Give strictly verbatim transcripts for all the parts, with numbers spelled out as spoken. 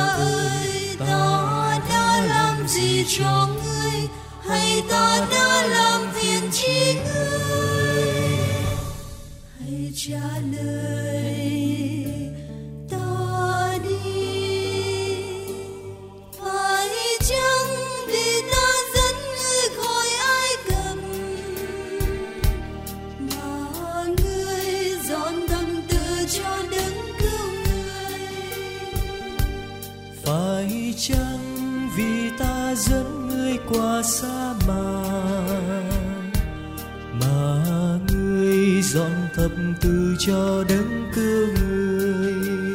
ta ơi, ta đã làm gì cho ngươi, hay ta đã làm phiền chi ngươi? Hãy trả lời ta đi. Phải chăng vì ta dẫn ngươi khỏi Ai Cập mà ngươi dọn tâm tư cho Đấng cứu ngươi? Phải chăng vì ta dẫn ngươi qua sa mạc mà ngươi dọn thập tự cho Đấng cứu ngươi?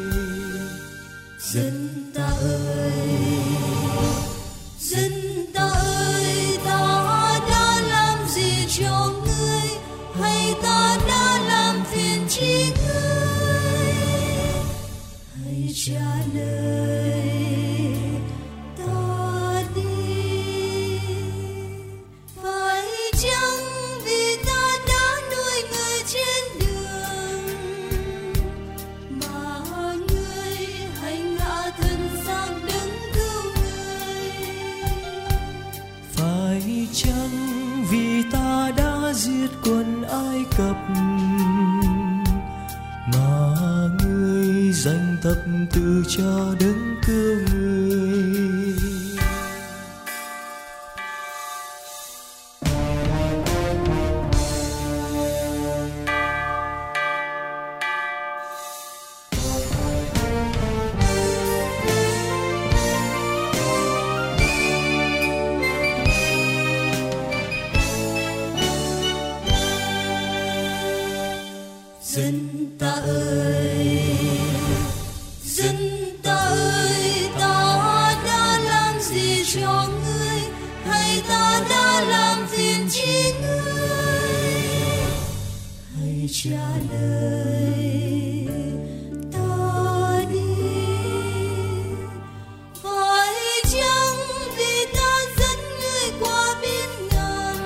Dân ta ơi, dân ta ơi, ta đã làm gì cho ngươi, hay ta đã làm phiền chi ngươi? Hãy trả lời ta đi. Phải chăng vì ta đã nuôi người trên đường mà ngươi hành hạ thân xác Đấng cứu ngươi? Phải chăng vì ta đã giết quân Ai Cập mà ngươi dành thập tự cho Đấng cứu ngươi? Dân ta ơi, dân ta ơi, ta đã làm gì cho ngươi, hay ta đã làm phiền chi ngươi? Hãy trả lời ta đi. Phải chăng vì ta dẫn ngươi qua biển ngầm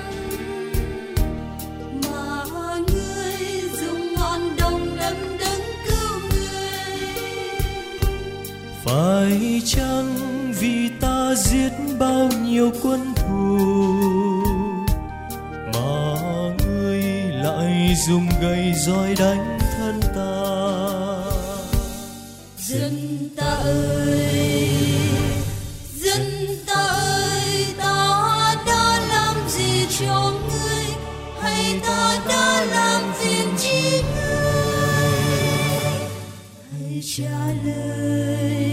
mà ngươi dùng ngọn đồng đâm Đấng cứu ngươi? Phải chăng vì ta giết bao nhiêu quân thù mà ngươi lại dùng gậy roi đánh thân ta? Dân ta ơi, dân ta ơi, ta đã làm gì cho ngươi, hay ta đã làm phiền chi ngươi? Hãy trả lời